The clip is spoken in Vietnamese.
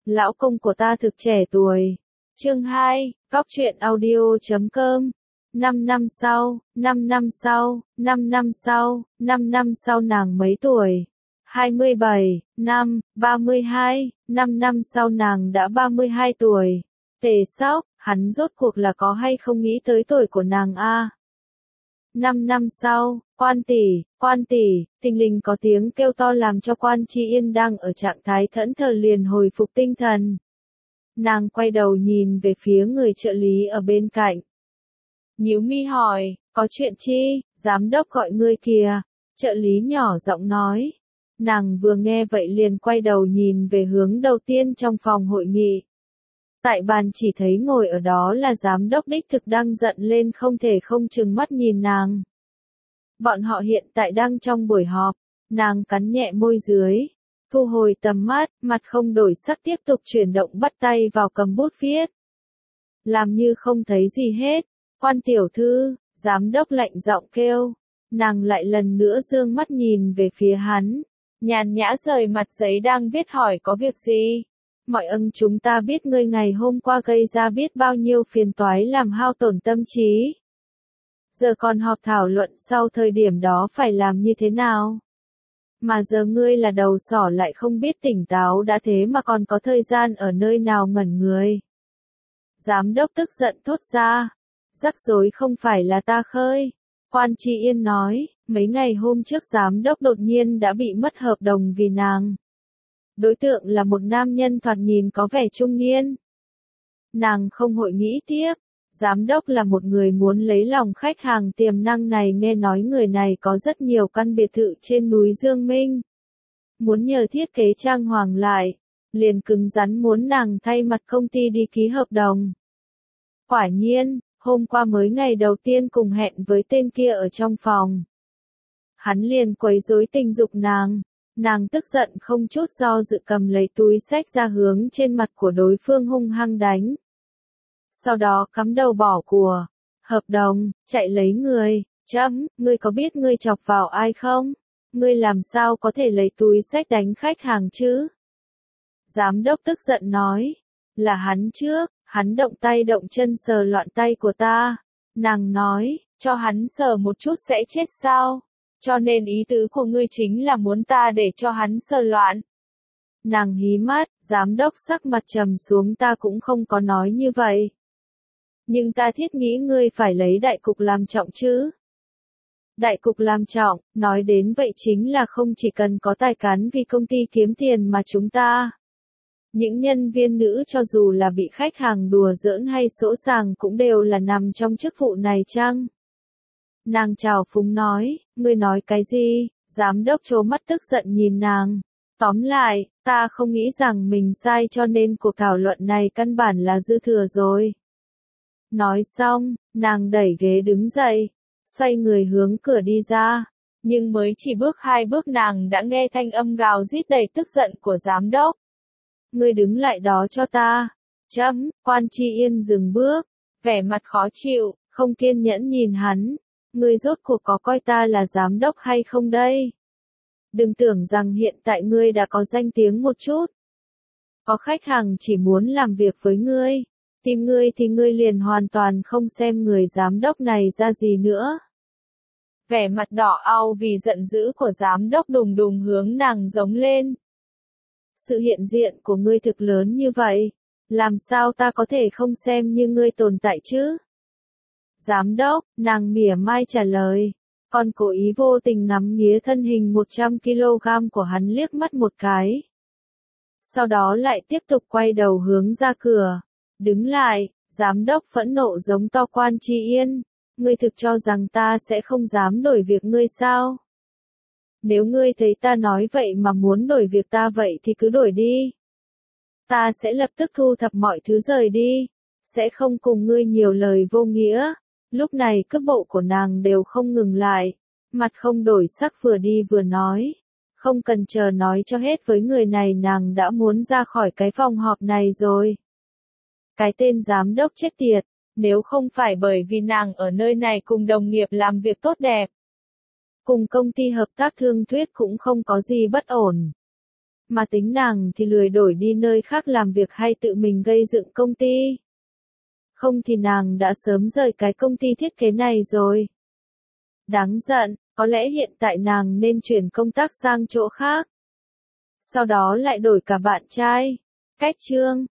Lão công của ta thực trẻ tuổi. Chương 2, Cóc truyện audio.com. 5 năm sau, 5 năm sau, 5 năm sau, 5 năm sau nàng mấy tuổi? 27, năm, 32, 5 năm sau nàng đã 32 tuổi. Tề Sóc, hắn rốt cuộc là có hay không nghĩ tới tuổi của nàng a? 5 năm sau, quan tỷ, thình lình có tiếng kêu to làm cho Quan Chi Yên đang ở trạng thái thẫn thờ liền hồi phục tinh thần. Nàng quay đầu nhìn về phía người trợ lý ở bên cạnh. Nhíu mi hỏi, có chuyện chi, giám đốc gọi ngươi kìa, trợ lý nhỏ giọng nói. Nàng vừa nghe vậy liền quay đầu nhìn về hướng đầu tiên trong phòng hội nghị. Tại bàn chỉ thấy ngồi ở đó là giám đốc đích thực đang giận lên không thể không trừng mắt nhìn nàng. Bọn họ hiện tại đang trong buổi họp, nàng cắn nhẹ môi dưới, thu hồi tầm mắt, mặt không đổi sắc tiếp tục chuyển động bắt tay vào cầm bút viết. Làm như không thấy gì hết, Quan tiểu thư, giám đốc lạnh giọng kêu, nàng lại lần nữa dương mắt nhìn về phía hắn, nhàn nhã rời mặt giấy đang viết hỏi có việc gì. Mọi chúng ta biết ngươi ngày hôm qua gây ra biết bao nhiêu phiền toái làm hao tổn tâm trí. Giờ còn họp thảo luận sau thời điểm đó phải làm như thế nào? Mà giờ ngươi là đầu sỏ lại không biết tỉnh táo đã thế mà còn có thời gian ở nơi nào ngẩn người. Giám đốc tức giận thốt ra. Rắc rối không phải là ta khơi. Quan Chi Yên nói, mấy ngày hôm trước giám đốc đột nhiên đã bị mất hợp đồng vì nàng. Đối tượng là một nam nhân thoạt nhìn có vẻ trung niên. Nàng không hội nghĩ tiếp. Giám đốc là một người muốn lấy lòng khách hàng tiềm năng này, nghe nói người này có rất nhiều căn biệt thự trên núi Dương Minh. Muốn nhờ thiết kế trang hoàng lại, liền cứng rắn muốn nàng thay mặt công ty đi ký hợp đồng. Quả nhiên, hôm qua mới ngày đầu tiên cùng hẹn với tên kia ở trong phòng. Hắn liền quấy rối tình dục nàng. Nàng tức giận không chút do dự cầm lấy túi xách ra hướng trên mặt của đối phương hung hăng đánh. Sau đó cắm đầu bỏ của hợp đồng, chạy lấy người. Ngươi có biết ngươi chọc vào ai không? Ngươi làm sao có thể lấy túi xách đánh khách hàng chứ? Giám đốc tức giận nói, là hắn trước, hắn động tay động chân sờ loạn tay của ta. Nàng nói, cho hắn sờ một chút sẽ chết sao? Cho nên ý tứ của ngươi chính là muốn ta để cho hắn sờ loạn. Nàng hí mắt, giám đốc sắc mặt trầm xuống, ta cũng không có nói như vậy. Nhưng ta thiết nghĩ ngươi phải lấy đại cục làm trọng chứ. Đại cục làm trọng, nói đến vậy chính là không chỉ cần có tài cán vì công ty kiếm tiền mà chúng ta. Những nhân viên nữ cho dù là bị khách hàng đùa giỡn hay sỗ sàng cũng đều là nằm trong chức vụ này chăng? Nàng trào phúng nói, ngươi nói cái gì? Giám đốc trố mắt tức giận nhìn nàng. Tóm lại, ta không nghĩ rằng mình sai cho nên cuộc thảo luận này căn bản là dư thừa rồi. Nói xong, nàng đẩy ghế đứng dậy, xoay người hướng cửa đi ra. Nhưng mới chỉ bước 2 bước nàng đã nghe thanh âm gào rít đầy tức giận của giám đốc. Ngươi đứng lại đó cho ta. Quan Chi Yên dừng bước, vẻ mặt khó chịu, không kiên nhẫn nhìn hắn. Ngươi rốt cuộc có coi ta là giám đốc hay không đây? Đừng tưởng rằng hiện tại ngươi đã có danh tiếng một chút. Có khách hàng chỉ muốn làm việc với ngươi, tìm ngươi thì ngươi liền hoàn toàn không xem người giám đốc này ra gì nữa. Vẻ mặt đỏ au vì giận dữ của giám đốc đùng đùng hướng nàng giống lên. Sự hiện diện của ngươi thực lớn như vậy, làm sao ta có thể không xem như ngươi tồn tại chứ? Giám đốc, nàng mỉa mai trả lời, còn cố ý vô tình ngắm nghía thân hình 100 kg của hắn liếc mắt một cái. Sau đó lại tiếp tục quay đầu hướng ra cửa. Đứng lại, giám đốc phẫn nộ giống to Quan Chi Yên, ngươi thực cho rằng ta sẽ không dám đổi việc ngươi sao? Nếu ngươi thấy ta nói vậy mà muốn đổi việc ta vậy thì cứ đổi đi. Ta sẽ lập tức thu thập mọi thứ rời đi, sẽ không cùng ngươi nhiều lời vô nghĩa. Lúc này cước bộ của nàng đều không ngừng lại, mặt không đổi sắc vừa đi vừa nói. Không cần chờ nói cho hết với người này nàng đã muốn ra khỏi cái phòng họp này rồi. Cái tên giám đốc chết tiệt, nếu không phải bởi vì nàng ở nơi này cùng đồng nghiệp làm việc tốt đẹp. Cùng công ty hợp tác thương thuyết cũng không có gì bất ổn. Mà tính nàng thì lười đổi đi nơi khác làm việc hay tự mình gây dựng công ty. Không thì nàng đã sớm rời cái công ty thiết kế này rồi. Đáng giận, có lẽ hiện tại nàng nên chuyển công tác sang chỗ khác. Sau đó lại đổi cả bạn trai. Cách chương